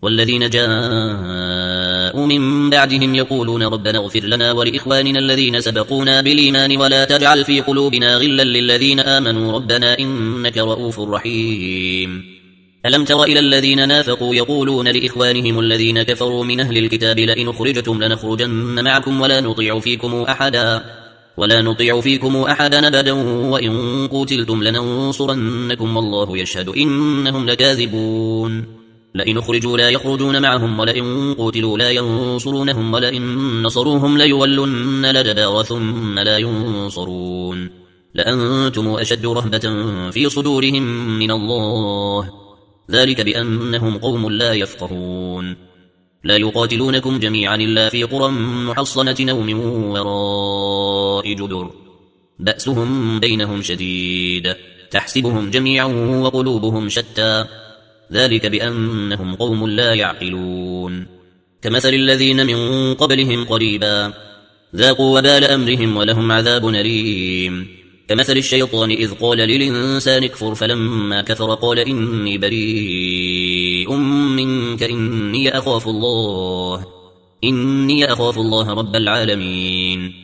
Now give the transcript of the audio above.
والذين جاءوا من بعدهم يقولون ربنا اغفر لنا ولإخواننا الذين سبقونا بالإيمان ولا تجعل في قلوبنا غلا للذين آمنوا ربنا إنك رؤوف رحيم. ألم تر إلى الذين نافقوا يقولون لإخوانهم الذين كفروا من أهل الكتاب لئن أخرجتم لنخرجن معكم ولا نطيع فيكم أحدا أبدا وإن قتلتم لننصرنكم والله يشهد إنهم لكاذبون. لئن أخرجوا لا يخرجون معهم ولئن قتلوا لا ينصرونهم ولئن نصروهم ليولن الأدبار ثم لا ينصرون لأنتم أشد رهبة في صدورهم من الله ذلك بأنهم قوم لا يفقهون. لا يقاتلونكم جميعا إلا في قرى محصنة أو من وراء جدر بأسهم بينهم شديد تحسبهم جميعا وقلوبهم شتى ذلك بأنهم قوم لا يعقلون. كمثل الذين من قبلهم قريبا ذاقوا وبال أمرهم ولهم عذاب أليم. كمثل الشيطان إذ قال للإنسان اكفر فلما كفر قال إني بريء منك إني أخاف الله رب العالمين.